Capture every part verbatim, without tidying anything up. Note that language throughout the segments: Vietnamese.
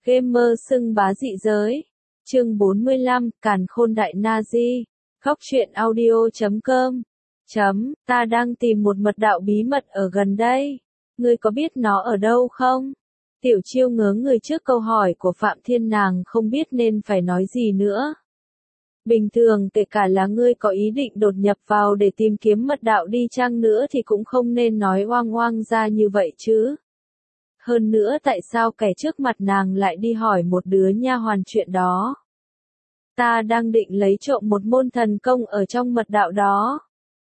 Gamer xưng bá dị giới. Chương bốn mươi lăm, Càn Khôn Đại Nazi. Góc truyện audio chấm com. Chấm, ta đang tìm một mật đạo bí mật ở gần đây. Ngươi có biết nó ở đâu không? Tiểu Chiêu ngớ người trước câu hỏi của Phạm Thiên, nàng không biết nên phải nói gì nữa. Bình thường kể cả là ngươi có ý định đột nhập vào để tìm kiếm mật đạo đi chăng nữa thì cũng không nên nói oang oang ra như vậy chứ. Hơn nữa tại sao kẻ trước mặt nàng lại đi hỏi một đứa nha hoàn chuyện đó? Ta đang định lấy trộm một môn thần công ở trong mật đạo đó.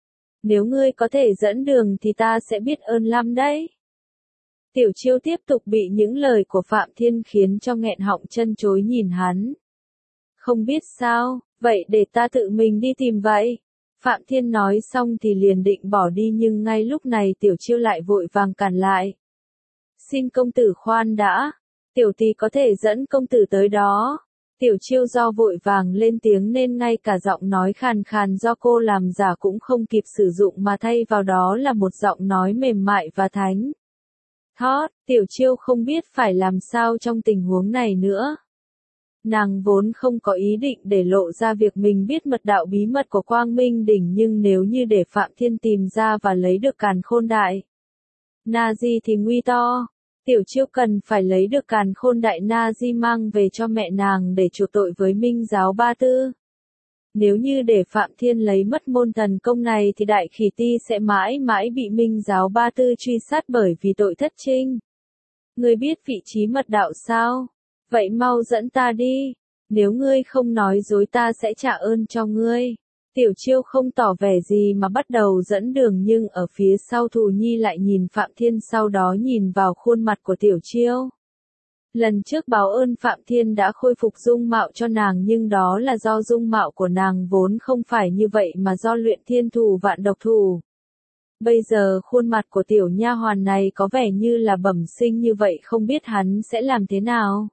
Nếu ngươi có thể dẫn đường thì ta sẽ biết ơn lắm đấy. Tiểu Chiêu tiếp tục bị những lời của Phạm Thiên khiến cho nghẹn họng chân chối nhìn hắn. Không biết sao, vậy để ta tự mình đi tìm vậy. Phạm Thiên nói xong thì liền định bỏ đi, nhưng ngay lúc này Tiểu Chiêu lại vội vàng cản lại. Xin công tử khoan đã, tiểu tỷ có thể dẫn công tử tới đó. Tiểu Chiêu do vội vàng lên tiếng nên ngay cả giọng nói khàn khàn do cô làm giả cũng không kịp sử dụng mà thay vào đó là một giọng nói mềm mại và thánh thót. Tiểu Chiêu không biết phải làm sao trong tình huống này nữa. Nàng vốn không có ý định để lộ ra việc mình biết mật đạo bí mật của Quang Minh Đỉnh, nhưng nếu như để Phạm Thiên tìm ra và lấy được Càn Khôn Đại Nazi thì nguy to. Tiểu Chiêu cần phải lấy được Càn Khôn Đại Nazi mang về cho mẹ nàng để chuộc tội với Minh giáo Ba Tư. Nếu như để Phạm Thiên lấy mất môn thần công này thì Đại Khỉ Ti sẽ mãi mãi bị Minh giáo Ba Tư truy sát bởi vì tội thất trinh. Ngươi biết vị trí mật đạo sao? Vậy mau dẫn ta đi. Nếu ngươi không nói dối ta sẽ trả ơn cho ngươi. Tiểu Chiêu không tỏ vẻ gì mà bắt đầu dẫn đường, nhưng ở phía sau Thù Nhi lại nhìn Phạm Thiên, sau đó nhìn vào khuôn mặt của Tiểu Chiêu. Lần trước báo ơn Phạm Thiên đã khôi phục dung mạo cho nàng, nhưng đó là do dung mạo của nàng vốn không phải như vậy mà do luyện thiên thù vạn độc thù. Bây giờ khuôn mặt của tiểu nha hoàn này có vẻ như là bẩm sinh như vậy, không biết hắn sẽ làm thế nào.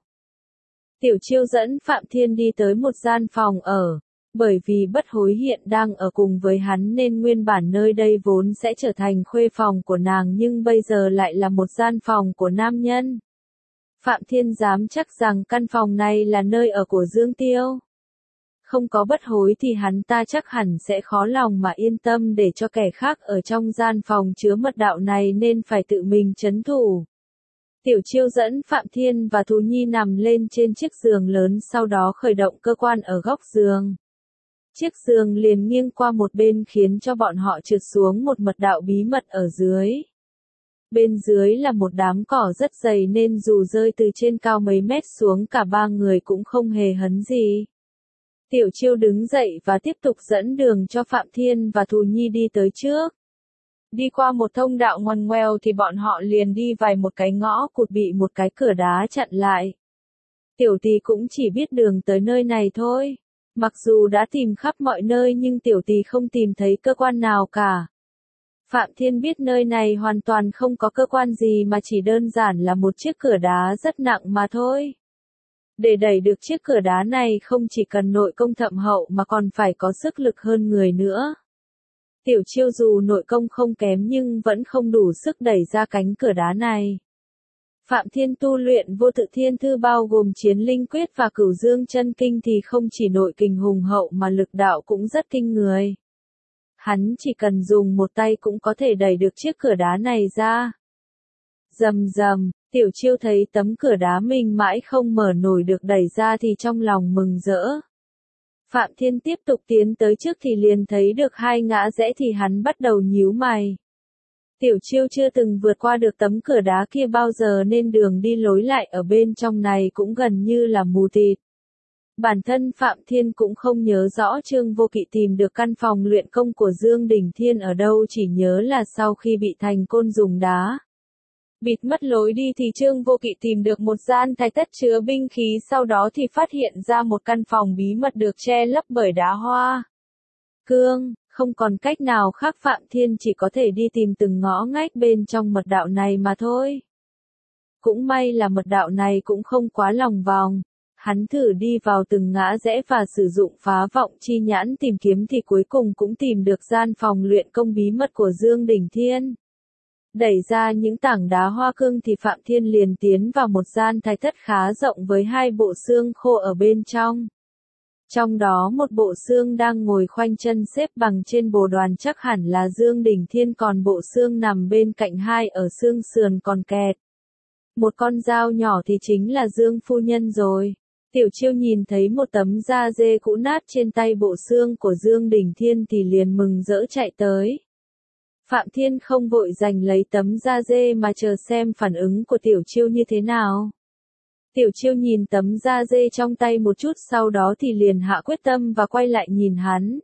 Tiểu Chiêu dẫn Phạm Thiên đi tới một gian phòng ở. Bởi vì Bất Hối hiện đang ở cùng với hắn nên nguyên bản nơi đây vốn sẽ trở thành khuê phòng của nàng, nhưng bây giờ lại là một gian phòng của nam nhân. Phạm Thiên dám chắc rằng căn phòng này là nơi ở của Dương Tiêu. Không có Bất Hối thì hắn ta chắc hẳn sẽ khó lòng mà yên tâm để cho kẻ khác ở trong gian phòng chứa mật đạo này nên phải tự mình trấn thủ. Tiểu Chiêu dẫn Phạm Thiên và Thú Nhi nằm lên trên chiếc giường lớn, sau đó khởi động cơ quan ở góc giường. Chiếc giường liền nghiêng qua một bên khiến cho bọn họ trượt xuống một mật đạo bí mật ở dưới. Bên dưới là một đám cỏ rất dày nên dù rơi từ trên cao mấy mét xuống cả ba người cũng không hề hấn gì. Tiểu Chiêu đứng dậy và tiếp tục dẫn đường cho Phạm Thiên và Thù Nhi đi tới trước. Đi qua một thông đạo ngoằn ngoèo thì bọn họ liền đi vài một cái ngõ cụt bị một cái cửa đá chặn lại. Tiểu tỷ cũng chỉ biết đường tới nơi này thôi. Mặc dù đã tìm khắp mọi nơi nhưng tiểu tỷ không tìm thấy cơ quan nào cả. Phạm Thiên biết nơi này hoàn toàn không có cơ quan gì mà chỉ đơn giản là một chiếc cửa đá rất nặng mà thôi. Để đẩy được chiếc cửa đá này không chỉ cần nội công thâm hậu mà còn phải có sức lực hơn người nữa. Tiểu Chiêu dù nội công không kém nhưng vẫn không đủ sức đẩy ra cánh cửa đá này. Phạm Thiên tu luyện Vô Tự Thiên Thư bao gồm Chiến Linh Quyết và Cửu Dương Chân Kinh thì không chỉ nội kình hùng hậu mà lực đạo cũng rất kinh người. Hắn chỉ cần dùng một tay cũng có thể đẩy được chiếc cửa đá này ra. Rầm rầm, Tiểu Chiêu thấy tấm cửa đá mình mãi không mở nổi được đẩy ra thì trong lòng mừng rỡ. Phạm Thiên tiếp tục tiến tới trước thì liền thấy được hai ngã rẽ thì hắn bắt đầu nhíu mày. Tiểu Chiêu chưa từng vượt qua được tấm cửa đá kia bao giờ nên đường đi lối lại ở bên trong này cũng gần như là mù tịt. Bản thân Phạm Thiên cũng không nhớ rõ Trương Vô Kỵ tìm được căn phòng luyện công của Dương Đình Thiên ở đâu, chỉ nhớ là sau khi bị Thành Côn dùng đá bịt mất lối đi thì Trương Vô Kỵ tìm được một gian thạch thất chứa binh khí, sau đó thì phát hiện ra một căn phòng bí mật được che lấp bởi đá hoa cương. Không còn cách nào khác, Phạm Thiên chỉ có thể đi tìm từng ngõ ngách bên trong mật đạo này mà thôi. Cũng may là mật đạo này cũng không quá lòng vòng. Hắn thử đi vào từng ngã rẽ và sử dụng phá vọng chi nhãn tìm kiếm thì cuối cùng cũng tìm được gian phòng luyện công bí mật của Dương Đình Thiên. Đẩy ra những tảng đá hoa cương thì Phạm Thiên liền tiến vào một gian thái thất khá rộng với hai bộ xương khô ở bên trong. Trong đó một bộ xương đang ngồi khoanh chân xếp bằng trên bồ đoàn chắc hẳn là Dương Đình Thiên, còn bộ xương nằm bên cạnh hai ở xương sườn còn kẹt một con dao nhỏ thì chính là Dương phu nhân rồi. Tiểu Chiêu nhìn thấy một tấm da dê cũ nát trên tay bộ xương của Dương Đình Thiên thì liền mừng rỡ chạy tới. Phạm Thiên không vội giành lấy tấm da dê mà chờ xem phản ứng của Tiểu Chiêu như thế nào. Tiểu Chiêu nhìn tấm da dê trong tay một chút sau đó thì liền hạ quyết tâm và quay lại nhìn hắn.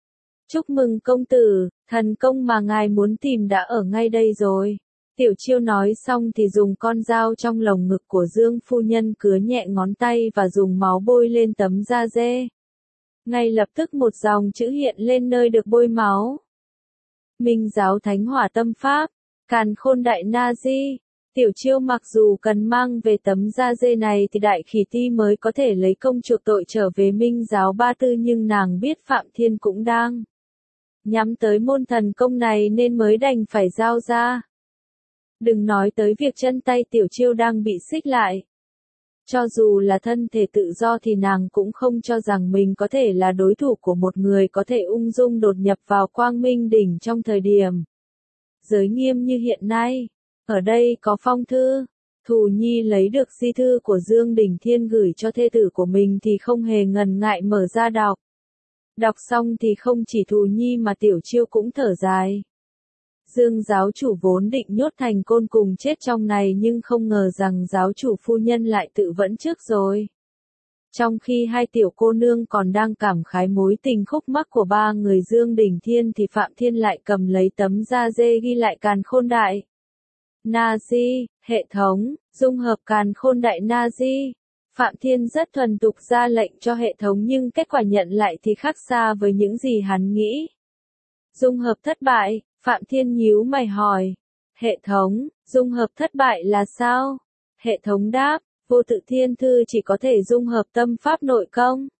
Chúc mừng công tử, thần công mà ngài muốn tìm đã ở ngay đây rồi. Tiểu Chiêu nói xong thì dùng con dao trong lồng ngực của Dương phu nhân cứa nhẹ ngón tay và dùng máu bôi lên tấm da dê. Ngay lập tức một dòng chữ hiện lên nơi được bôi máu. Minh giáo thánh hỏa tâm pháp, Càn Khôn Đại Na Di. Tiểu Chiêu mặc dù cần mang về tấm da dê này thì Đại Khỉ Ti mới có thể lấy công chuộc tội trở về Minh giáo Ba Tư, nhưng nàng biết Phạm Thiên cũng đang nhắm tới môn thần công này nên mới đành phải giao ra. Đừng nói tới việc chân tay Tiểu Chiêu đang bị xích lại. Cho dù là thân thể tự do thì nàng cũng không cho rằng mình có thể là đối thủ của một người có thể ung dung đột nhập vào Quang Minh Đỉnh trong thời điểm giới nghiêm như hiện nay. Ở đây có phong thư. Thù Nhi lấy được di thư của Dương Đình Thiên gửi cho thê tử của mình thì không hề ngần ngại mở ra đọc. Đọc xong thì không chỉ Thù Nhi mà Tiểu Chiêu cũng thở dài. Dương giáo chủ vốn định nhốt Thành Côn cùng chết trong này nhưng không ngờ rằng giáo chủ phu nhân lại tự vẫn trước rồi. Trong khi hai tiểu cô nương còn đang cảm khái mối tình khúc mắc của ba người Dương Đình Thiên thì Phạm Thiên lại cầm lấy tấm da dê ghi lại Càn Khôn Đại Na Di, hệ thống, dung hợp Càn Khôn Đại Na Di. Phạm Thiên rất thuần tục ra lệnh cho hệ thống nhưng kết quả nhận lại thì khác xa với những gì hắn nghĩ. Dung hợp thất bại, Phạm Thiên nhíu mày hỏi. Hệ thống, dung hợp thất bại là sao? Hệ thống đáp, vô tự thiên thư chỉ có thể dung hợp tâm pháp nội công,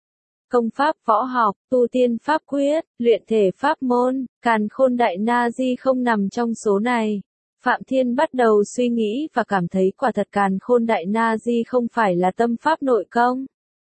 công pháp võ học, tu tiên pháp quyết, luyện thể pháp môn, Càn Khôn Đại Na Di không nằm trong số này. Phạm Thiên bắt đầu suy nghĩ và cảm thấy quả thật Càn Khôn Đại Na Di không phải là tâm pháp nội công.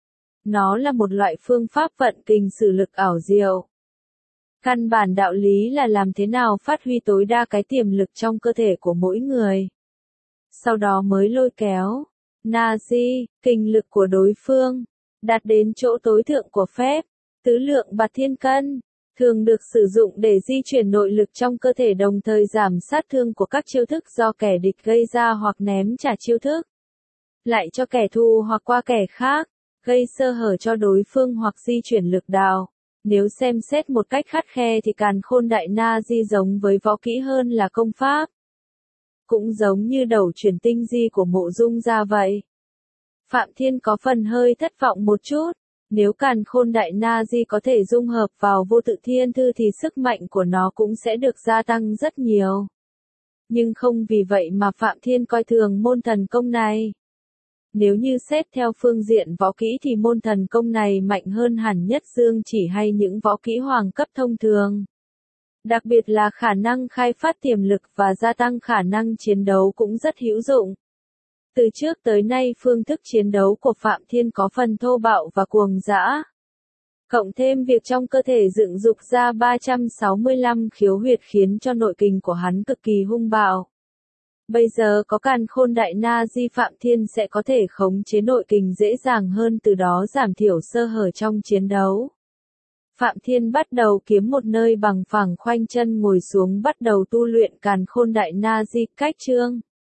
Nó là một loại phương pháp vận kình sử lực ảo diệu. Căn bản đạo lý là làm thế nào phát huy tối đa cái tiềm lực trong cơ thể của mỗi người. Sau đó mới lôi kéo Na Di, kình lực của đối phương, đạt đến chỗ tối thượng của phép, tứ lượng bạt thiên cân, thường được sử dụng để di chuyển nội lực trong cơ thể đồng thời giảm sát thương của các chiêu thức do kẻ địch gây ra hoặc ném trả chiêu thức lại cho kẻ thù hoặc qua kẻ khác, gây sơ hở cho đối phương hoặc di chuyển lực đạo. Nếu xem xét một cách khắt khe thì Càn Khôn Đại Na Di giống với võ kỹ hơn là công pháp. Cũng giống như đầu chuyển tinh di của Mộ Dung Gia vậy. Phạm Thiên có phần hơi thất vọng một chút. Nếu Càn Khôn Đại Na Di có thể dung hợp vào vô tự thiên thư thì sức mạnh của nó cũng sẽ được gia tăng rất nhiều. Nhưng không vì vậy mà Phạm Thiên coi thường môn thần công này. Nếu như xét theo phương diện võ kỹ thì môn thần công này mạnh hơn hẳn Nhất Dương Chỉ hay những võ kỹ hoàng cấp thông thường. Đặc biệt là khả năng khai phát tiềm lực và gia tăng khả năng chiến đấu cũng rất hữu dụng. Từ trước tới nay phương thức chiến đấu của Phạm Thiên có phần thô bạo và cuồng dã. Cộng thêm việc trong cơ thể dựng dục ra ba trăm sáu mươi lăm khiếu huyệt khiến cho nội kình của hắn cực kỳ hung bạo. Bây giờ có Càn Khôn Đại Na Di, Phạm Thiên sẽ có thể khống chế nội kình dễ dàng hơn, từ đó giảm thiểu sơ hở trong chiến đấu. Phạm Thiên bắt đầu kiếm một nơi bằng phẳng khoanh chân ngồi xuống bắt đầu tu luyện Càn Khôn Đại Na Di. Cách chương